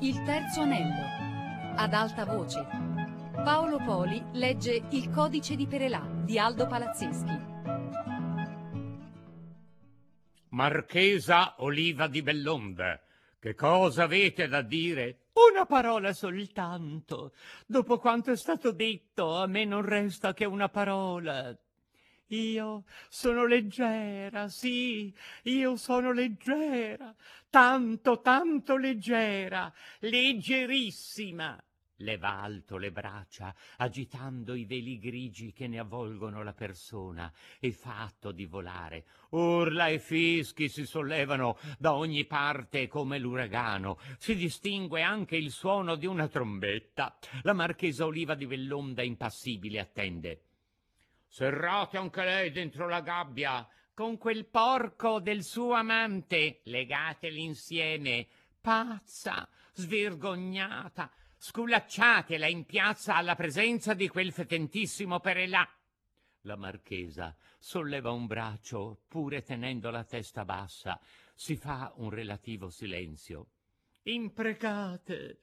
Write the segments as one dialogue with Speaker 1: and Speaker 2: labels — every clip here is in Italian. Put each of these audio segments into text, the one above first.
Speaker 1: Il terzo anello. Ad alta voce. Paolo Poli legge Il codice di Perelà di Aldo Palazzeschi.
Speaker 2: Marchesa Oliva di Bellonda, che cosa avete da dire?
Speaker 3: Una parola soltanto. Dopo quanto è stato detto, a me non resta che una parola. Io sono leggera, sì, io sono leggera, tanto, tanto leggera, leggerissima. Leva alto le braccia, agitando i veli grigi che ne avvolgono la persona, e fa atto di volare. Urla e fischi si sollevano da ogni parte come l'uragano. Si distingue anche il suono di una trombetta. La marchesa Oliva di Bellonda impassibile attende.
Speaker 2: Serrate anche lei dentro la gabbia
Speaker 3: con quel porco del suo amante, legateli insieme, pazza, svergognata, sculacciatela in piazza alla presenza di quel fetentissimo Perelà. La marchesa solleva un braccio, pure tenendo la testa bassa, si fa un relativo silenzio. Imprecate,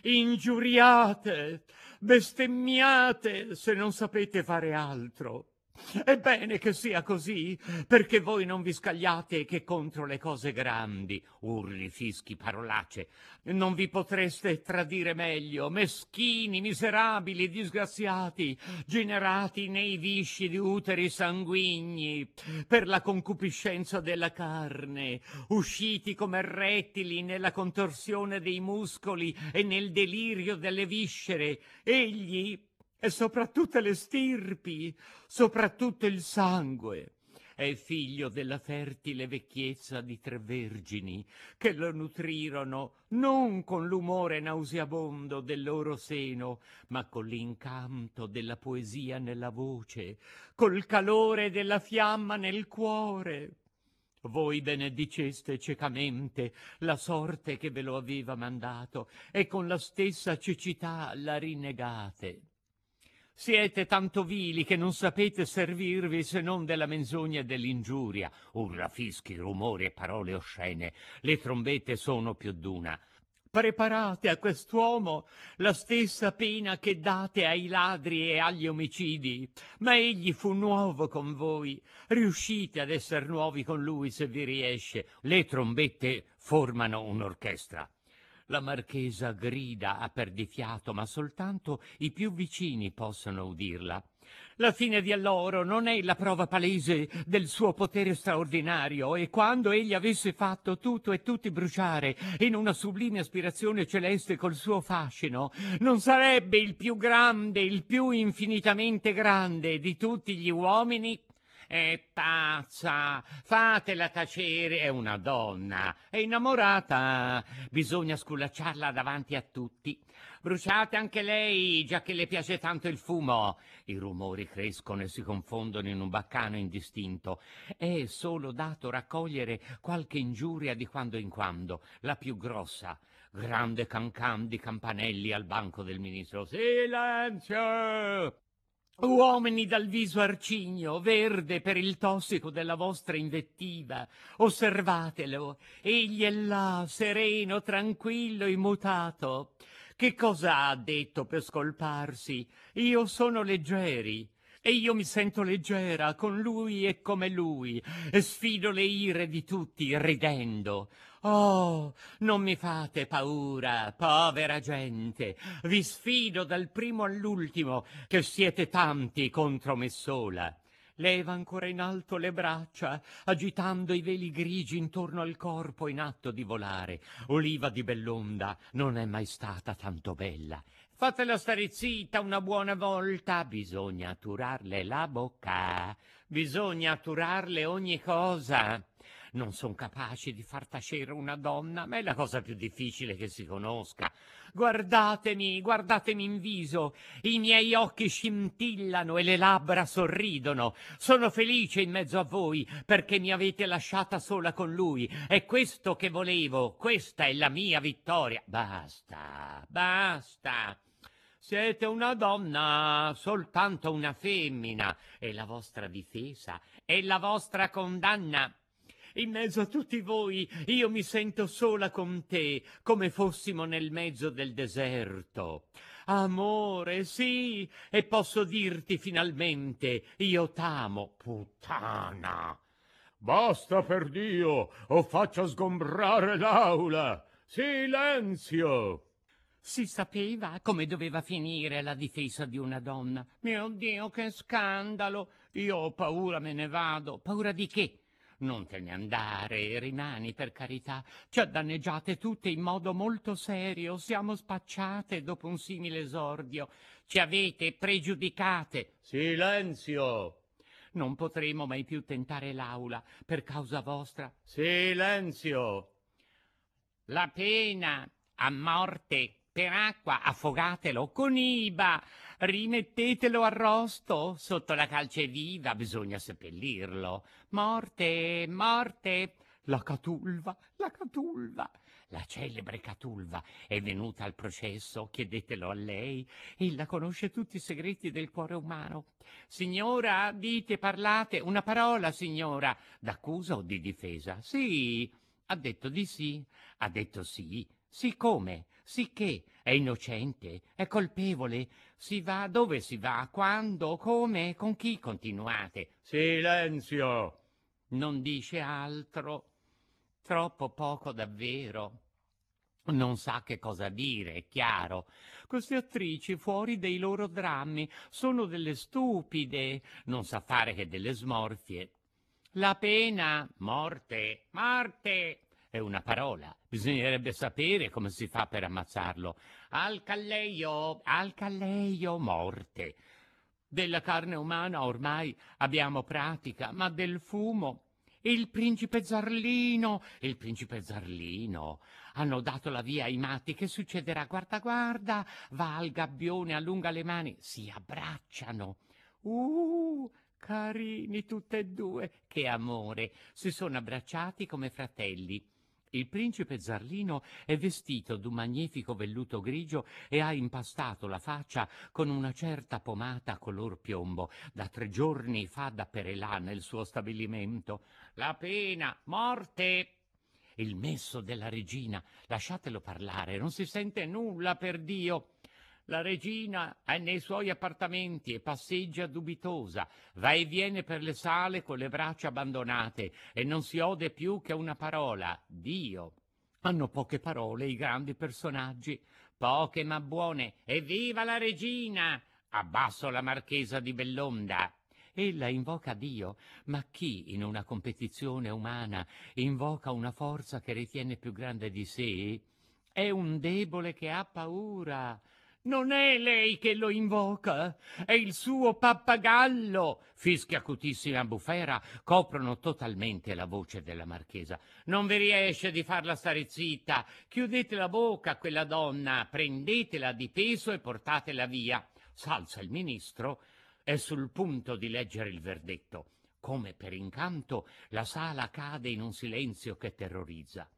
Speaker 3: ingiuriate, bestemmiate, se non sapete fare altro. È bene che sia così, perché voi non vi scagliate che contro le cose grandi, urli, fischi, parolacce. Non vi potreste tradire meglio, meschini, miserabili, disgraziati, generati nei visci di uteri sanguigni, per la concupiscenza della carne, usciti come rettili nella contorsione dei muscoli e nel delirio delle viscere. Egli, e sopra tutte le stirpi, soprattutto il sangue, è figlio della fertile vecchiezza di 3 vergini che lo nutrirono non con l'umore nauseabondo del loro seno, ma con l'incanto della poesia nella voce, col calore della fiamma nel cuore. Voi benediceste ciecamente la sorte che ve lo aveva mandato e con la stessa cecità la rinnegate. Siete tanto vili che non sapete servirvi se non della menzogna e dell'ingiuria. Urla, fischi, rumori e parole oscene. Le trombette sono più d'una. Preparate a quest'uomo la stessa pena che date ai ladri e agli omicidi. Ma egli fu nuovo con voi. Riuscite ad essere nuovi con lui se vi riesce. Le trombette formano un'orchestra. La marchesa grida a perdifiato, ma soltanto i più vicini possono udirla. La fine di alloro non è la prova palese del suo potere straordinario, e quando egli avesse fatto tutto e tutti bruciare in una sublime aspirazione celeste col suo fascino, non sarebbe il più grande, il più infinitamente grande di tutti gli uomini? È pazza, fatela tacere, è una donna, è innamorata, bisogna sculacciarla davanti a tutti. Bruciate anche lei, già che le piace tanto il fumo. I rumori crescono e si confondono in un baccano indistinto. È solo dato raccogliere qualche ingiuria di quando in quando, la più grossa. Grande cancan di campanelli al banco del ministro. Silenzio! Uomini dal viso arcigno, verde per il tossico della vostra invettiva, osservatelo, egli è là, sereno, tranquillo, immutato. Che cosa ha detto per scolparsi? Io sono leggeri, e io mi sento leggera con lui e come lui, e sfido le ire di tutti ridendo. Oh, non mi fate paura, povera gente, vi sfido dal primo all'ultimo, che siete tanti contro me sola. Leva ancora in alto le braccia, agitando i veli grigi intorno al corpo in atto di volare. Oliva di Bellonda non è mai stata tanto bella. Fatela stare zitta una buona volta, bisogna turarle la bocca, bisogna turarle ogni cosa. Non son capaci di far tacere una donna, ma è la cosa più difficile che si conosca. Guardatemi, guardatemi in viso, i miei occhi scintillano e le labbra sorridono. Sono felice in mezzo a voi perché mi avete lasciata sola con lui. È questo che volevo, questa è la mia vittoria. Basta, basta. Siete una donna, soltanto una femmina, e la vostra difesa è la vostra condanna. in mezzo a tutti voi, io mi sento sola con te, come fossimo nel mezzo del deserto. Amore, sì, e posso dirti finalmente, io t'amo, puttana.
Speaker 2: Basta per Dio, o faccia sgombrare l'aula. Silenzio!
Speaker 3: Si sapeva come doveva finire la difesa di una donna. Mio Dio, che scandalo! Io ho paura, me ne vado. Paura di che? Non te ne andare, rimani per carità. Ci ha danneggiate tutte in modo molto serio. Siamo spacciate dopo un simile esordio. Ci avete pregiudicate.
Speaker 2: Silenzio!
Speaker 3: Non potremo mai più tentare l'aula per causa vostra.
Speaker 2: Silenzio!
Speaker 3: La pena a morte per acqua, affogatelo con iba, rimettetelo arrosto sotto la calce viva, bisogna seppellirlo. Morte, morte, la Catulva, la Catulva. La celebre Catulva è venuta al processo, chiedetelo a lei, ella conosce tutti i segreti del cuore umano. Signora, dite, parlate, una parola, signora, d'accusa o di difesa? Sì, ha detto di sì, ha detto sì. Sì come? Sì che? È innocente? È colpevole? Si va? Dove si va? Quando? Come? Con chi continuate?
Speaker 2: Silenzio!
Speaker 3: Non dice altro. Troppo poco davvero. Non sa che cosa dire, è chiaro. Queste attrici fuori dei loro drammi sono delle stupide, non sa fare che delle smorfie. La pena, morte, morte, è una parola. Bisognerebbe sapere come si fa per ammazzarlo. Al calleio, morte. Della carne umana ormai abbiamo pratica, ma del fumo... Il principe Zarlino, hanno dato la via ai matti. Che succederà? Guarda, guarda, va al gabbione, allunga le mani, si abbracciano. Carini tutte e due, che amore, si sono abbracciati come fratelli. Il principe Zarlino è vestito d'un magnifico velluto grigio e ha impastato la faccia con una certa pomata color piombo. Da 3 giorni fa da Perelà nel suo stabilimento. La pena, morte! Il messo della regina, lasciatelo parlare, non si sente nulla, per Dio. La regina è nei suoi appartamenti e passeggia dubitosa, va e viene per le sale con le braccia abbandonate e non si ode più che una parola, Dio. Hanno poche parole i grandi personaggi, poche ma buone. Evviva la regina! Abbasso la marchesa di Bellonda. Ella invoca Dio, ma chi in una competizione umana invoca una forza che ritiene più grande di sé? È un debole che ha paura. Non è lei che lo invoca, è il suo pappagallo. Fischi acutissimi a bufera coprono totalmente la voce della marchesa. Non vi riesce di farla stare zitta. Chiudete la bocca a quella donna, prendetela di peso e portatela via. S'alza il ministro, è sul punto di leggere il verdetto. Come per incanto la sala cade in un silenzio che terrorizza.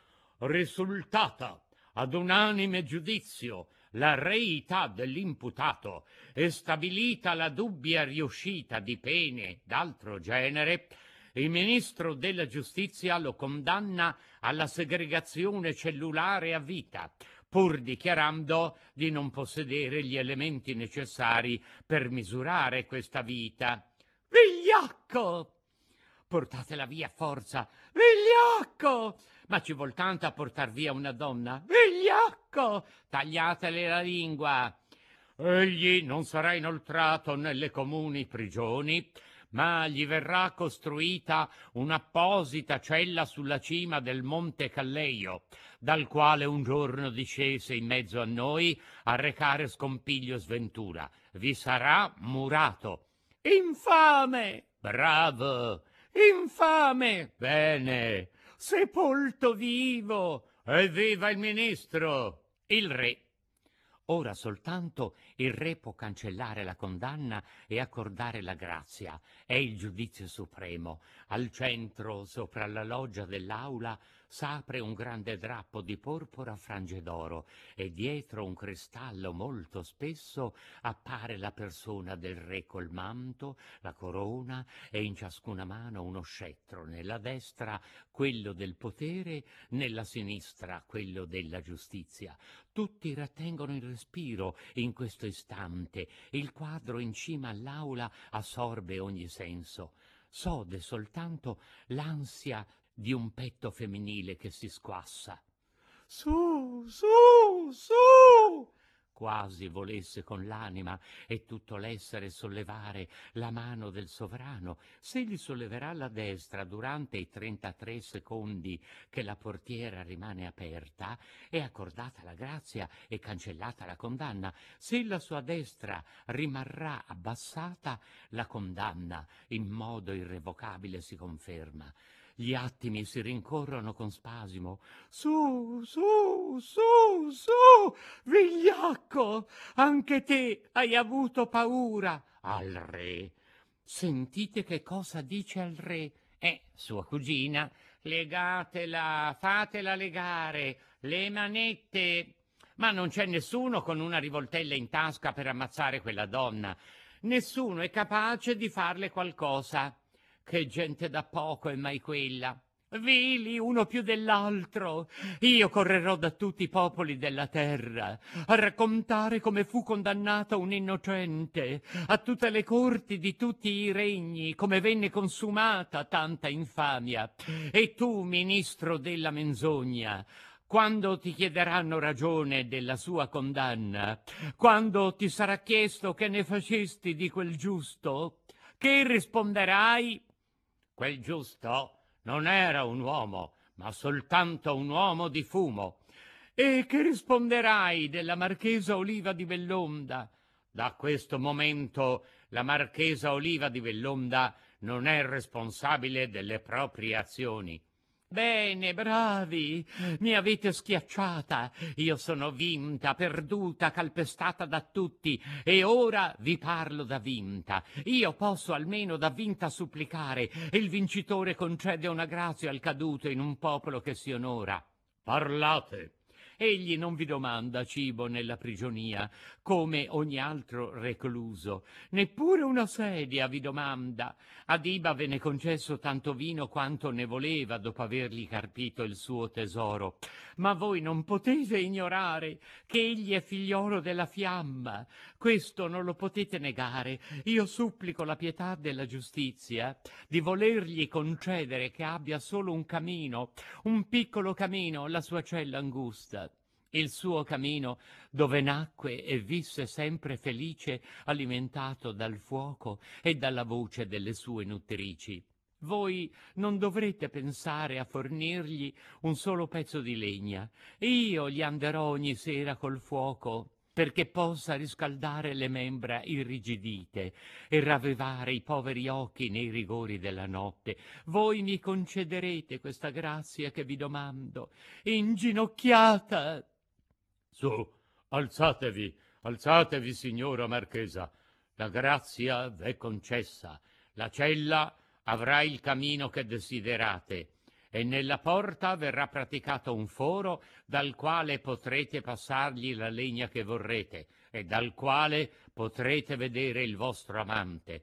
Speaker 3: Risultata ad unanime giudizio la reità dell'imputato e stabilita la dubbia riuscita di pene d'altro genere, il ministro della giustizia lo condanna alla segregazione cellulare a vita, pur dichiarando di non possedere gli elementi necessari per misurare questa vita. Vigliacco! Portatela via a forza! Vigliacco! Ma ci vuol tanto a portar via una donna? Vigliacco! Tagliatele la lingua! Egli non sarà inoltrato nelle comuni prigioni, ma gli verrà costruita un'apposita cella sulla cima del Monte Calleio, dal quale un giorno discese in mezzo a noi a recare scompiglio e sventura. Vi sarà murato. Infame! Bravo! Infame! Bene! Sepolto vivo! Evviva il ministro! Il re. Ora soltanto il re può cancellare la condanna e accordare la grazia. È il giudizio supremo. Al centro, sopra la loggia dell'aula, s'apre un grande drappo di porpora a frange d'oro e dietro un cristallo molto spesso appare la persona del re col manto, la corona e in ciascuna mano uno scettro, nella destra quello del potere, nella sinistra quello della giustizia. Tutti rattengono il respiro in questo istante. Il quadro in cima all'aula assorbe ogni senso. Sode soltanto l'ansia di un petto femminile che si squassa. Su, su, su! Quasi volesse con l'anima e tutto l'essere sollevare la mano del sovrano. Se gli solleverà la destra durante i 33 secondi che la portiera rimane aperta, è accordata la grazia e cancellata la condanna. Se la sua destra rimarrà abbassata, la condanna in modo irrevocabile si conferma. Gli attimi si rincorrono con spasimo. Su, su, su, su, vigliacco, anche te hai avuto paura. Al re. Sentite che cosa dice al re. Sua cugina, legatela, fatela legare, le manette. Ma non c'è nessuno con una rivoltella in tasca per ammazzare quella donna. Nessuno è capace di farle qualcosa. Che gente da poco è mai quella. Vili uno più dell'altro. Io correrò da tutti i popoli della terra a raccontare come fu condannata un innocente, a tutte le corti di tutti i regni, come venne consumata tanta infamia. E tu, ministro della menzogna, quando ti chiederanno ragione della sua condanna, quando ti sarà chiesto che ne facesti di quel giusto, che risponderai? Quel giusto non era un uomo, ma soltanto un uomo di fumo. E che risponderai della marchesa Oliva di Bellonda? Da questo momento la marchesa Oliva di Bellonda non è responsabile delle proprie azioni. Bene, bravi, mi avete schiacciata, io sono vinta, perduta, calpestata da tutti, e ora vi parlo da vinta. Io posso almeno da vinta supplicare, e il vincitore concede una grazia al caduto in un popolo che si onora. Parlate! Egli non vi domanda cibo nella prigionia, come ogni altro recluso, neppure una sedia vi domanda. Ad Iba venne concesso tanto vino quanto ne voleva dopo avergli carpito il suo tesoro. Ma voi non potete ignorare che egli è figliolo della fiamma. Questo non lo potete negare. Io supplico la pietà della giustizia di volergli concedere che abbia solo un camino, un piccolo camino, la sua cella angusta. Il suo camino dove nacque e visse sempre felice, alimentato dal fuoco e dalla voce delle sue nutrici. Voi non dovrete pensare a fornirgli un solo pezzo di legna. Io gli anderò ogni sera col fuoco perché possa riscaldare le membra irrigidite e ravvivare i poveri occhi nei rigori della notte. Voi mi concederete questa grazia che vi domando, inginocchiata. Su, alzatevi, alzatevi, signora marchesa. La grazia v'è concessa. La cella avrà il camino che desiderate e nella porta verrà praticato un foro dal quale potrete passargli la legna che vorrete e dal quale potrete vedere il vostro amante.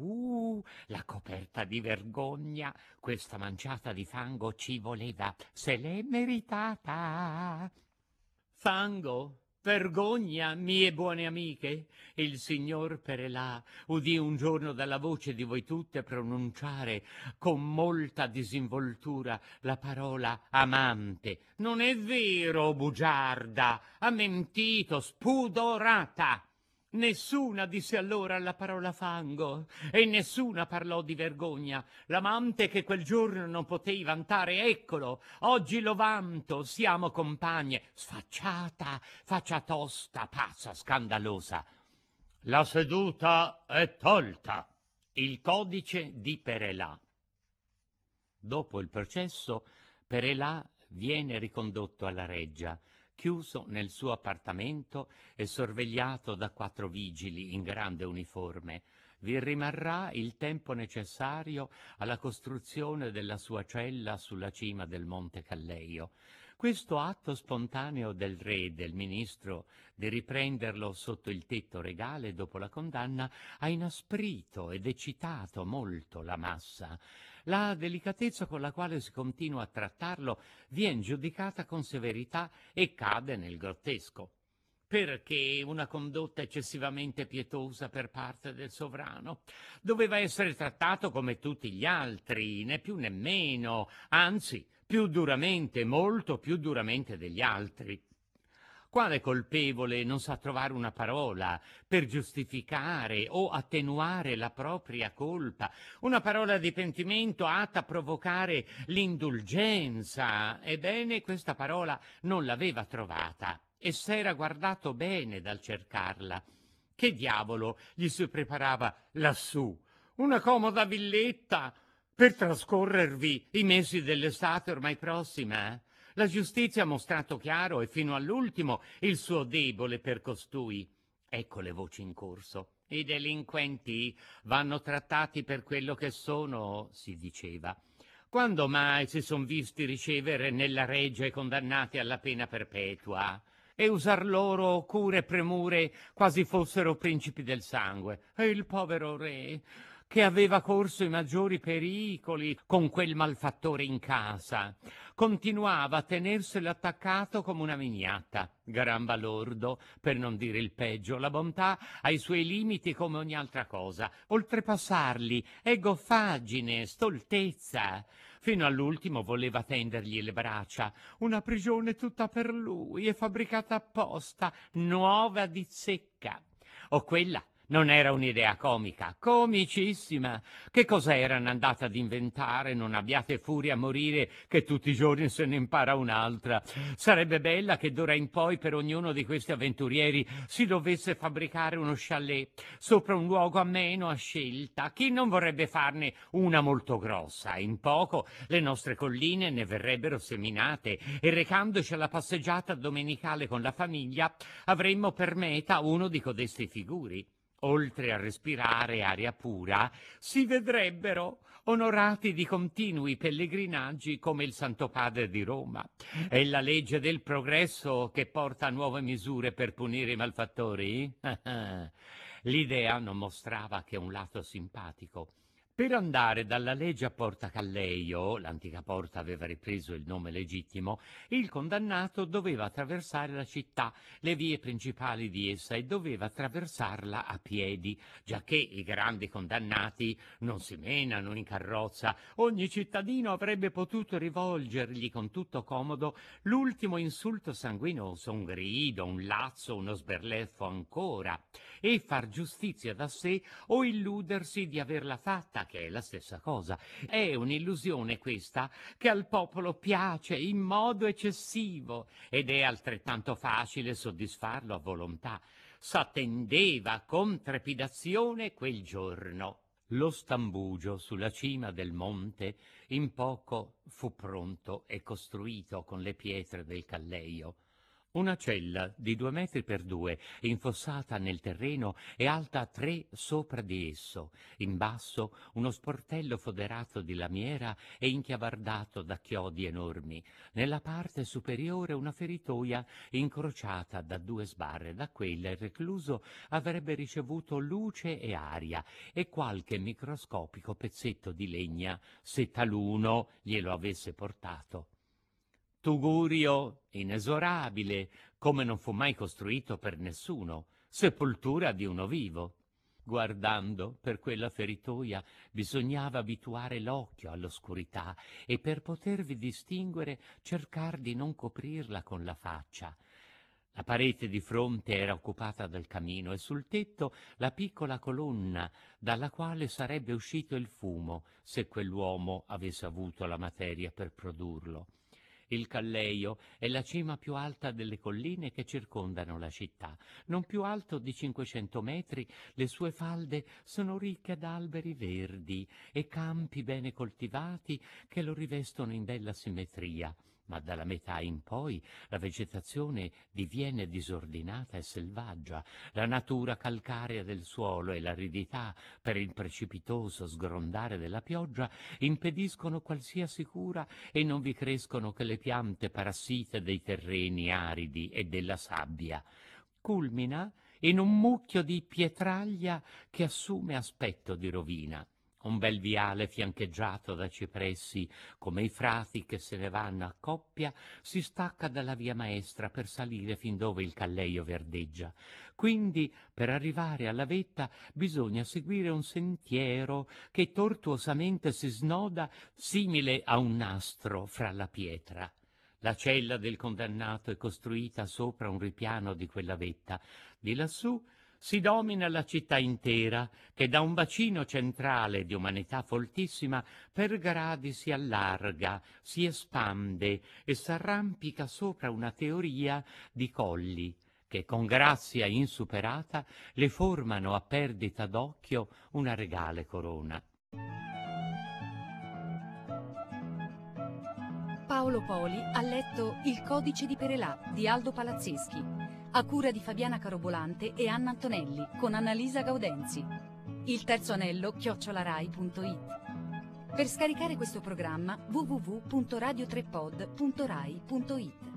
Speaker 3: La coperta di vergogna, questa manciata di fango ci voleva, se l'è meritata. Fango, vergogna, mie buone amiche, il signor Perelà udì un giorno dalla voce di voi tutte pronunciare con molta disinvoltura la parola amante. Non è vero, bugiarda, ha mentito, spudorata. Nessuna disse allora la parola fango e nessuna parlò di vergogna. L'amante che quel giorno non potei vantare, eccolo, oggi lo vanto, siamo compagne. Sfacciata, faccia tosta, pazza, scandalosa. La seduta è tolta. Il codice di Perelà. Dopo il processo, Perelà viene ricondotto alla reggia, chiuso nel suo appartamento e sorvegliato da 4 vigili in grande uniforme. Vi rimarrà il tempo necessario alla costruzione della sua cella sulla cima del Monte Calleio. Questo atto spontaneo del re e del ministro di riprenderlo sotto il tetto regale dopo la condanna ha inasprito ed eccitato molto la massa. La delicatezza con la quale si continua a trattarlo viene giudicata con severità e cade nel grottesco. Perché una condotta eccessivamente pietosa per parte del sovrano? Doveva essere trattato come tutti gli altri, né più né meno, anzi, più duramente, molto più duramente degli altri. Quale colpevole non sa trovare una parola per giustificare o attenuare la propria colpa, una parola di pentimento atta a provocare l'indulgenza? Ebbene, questa parola non l'aveva trovata e s'era guardato bene dal cercarla. Che diavolo gli si preparava lassù? Una comoda villetta per trascorrervi i mesi dell'estate ormai prossima? La giustizia ha mostrato chiaro e fino all'ultimo il suo debole per costui. Ecco le voci in corso. I delinquenti vanno trattati per quello che sono, si diceva. Quando mai si son visti ricevere nella reggia i condannati alla pena perpetua e usar loro cure e premure quasi fossero principi del sangue? E il povero re, che aveva corso i maggiori pericoli con quel malfattore in casa, continuava a tenerselo attaccato come una miniatta. Gran balordo, per non dire il peggio. La bontà ha i suoi limiti come ogni altra cosa. Oltrepassarli è goffaggine, stoltezza. Fino all'ultimo voleva tendergli le braccia. Una prigione tutta per lui e fabbricata apposta, nuova di zecca. O quella non era un'idea comica, comicissima. Che cosa erano andata ad inventare? Non abbiate furia a morire che tutti i giorni se ne impara un'altra. Sarebbe bella che d'ora in poi per ognuno di questi avventurieri si dovesse fabbricare uno chalet sopra un luogo ameno a scelta. Chi non vorrebbe farne una molto grossa? In poco le nostre colline ne verrebbero seminate e recandoci alla passeggiata domenicale con la famiglia avremmo per meta uno di codesti figuri. Oltre a respirare aria pura, si vedrebbero onorati di continui pellegrinaggi come il Santo Padre di Roma. È la legge del progresso che porta a nuove misure per punire i malfattori? L'idea non mostrava che un lato simpatico. Per andare dalla legge a Porta Calleio, l'antica porta aveva ripreso il nome legittimo, il condannato doveva attraversare la città, le vie principali di essa, e doveva attraversarla a piedi, giacché i grandi condannati non si menano in carrozza. Ogni cittadino avrebbe potuto rivolgergli con tutto comodo l'ultimo insulto sanguinoso, un grido, un lazzo, uno sberleffo ancora, e far giustizia da sé o illudersi di averla fatta, che è la stessa cosa. È un'illusione questa che al popolo piace in modo eccessivo ed è altrettanto facile soddisfarlo a volontà. S'attendeva con trepidazione quel giorno. Lo stambugio sulla cima del monte in poco fu pronto e costruito con le pietre del Calleio. Una cella di 2 metri per 2, infossata nel terreno e alta 3 sopra di esso. In basso uno sportello foderato di lamiera e inchiavardato da chiodi enormi. Nella parte superiore una feritoia incrociata da 2 sbarre. Da quella il recluso avrebbe ricevuto luce e aria e qualche microscopico pezzetto di legna, se taluno glielo avesse portato. Tugurio inesorabile, come non fu mai costruito per nessuno, sepoltura di uno vivo. Guardando per quella feritoia bisognava abituare l'occhio all'oscurità e per potervi distinguere cercar di non coprirla con la faccia. La parete di fronte era occupata dal camino e sul tetto la piccola colonna dalla quale sarebbe uscito il fumo se quell'uomo avesse avuto la materia per produrlo. Il Calleio è la cima più alta delle colline che circondano la città. Non più alto di 500 metri, le sue falde sono ricche d'alberi verdi e campi bene coltivati che lo rivestono in bella simmetria. ma dalla metà in poi la vegetazione diviene disordinata e selvaggia, la natura calcarea del suolo e l'aridità per il precipitoso sgrondare della pioggia impediscono qualsiasi cura e non vi crescono che le piante parassite dei terreni aridi e della sabbia. Culmina in un mucchio di pietraglia che assume aspetto di rovina. Un bel viale fiancheggiato da cipressi, come i frati che se ne vanno a coppia, si stacca dalla via maestra per salire fin dove il calleio verdeggia. Quindi, per arrivare alla vetta, bisogna seguire un sentiero che tortuosamente si snoda simile a un nastro fra la pietra. La cella del condannato è costruita sopra un ripiano di quella vetta. Di lassù si domina la città intera, che da un bacino centrale di umanità foltissima per gradi si allarga, si espande e s'arrampica sopra una teoria di colli che con grazia insuperata le formano a perdita d'occhio una regale corona.
Speaker 1: Paolo Poli ha letto Il codice di Perelà di Aldo Palazzeschi, a cura di Fabiana Carobolante e Anna Antonelli, con Annalisa Gaudenzi. Il terzo anello @rai.it. Per scaricare questo programma www.radiotrepod.rai.it.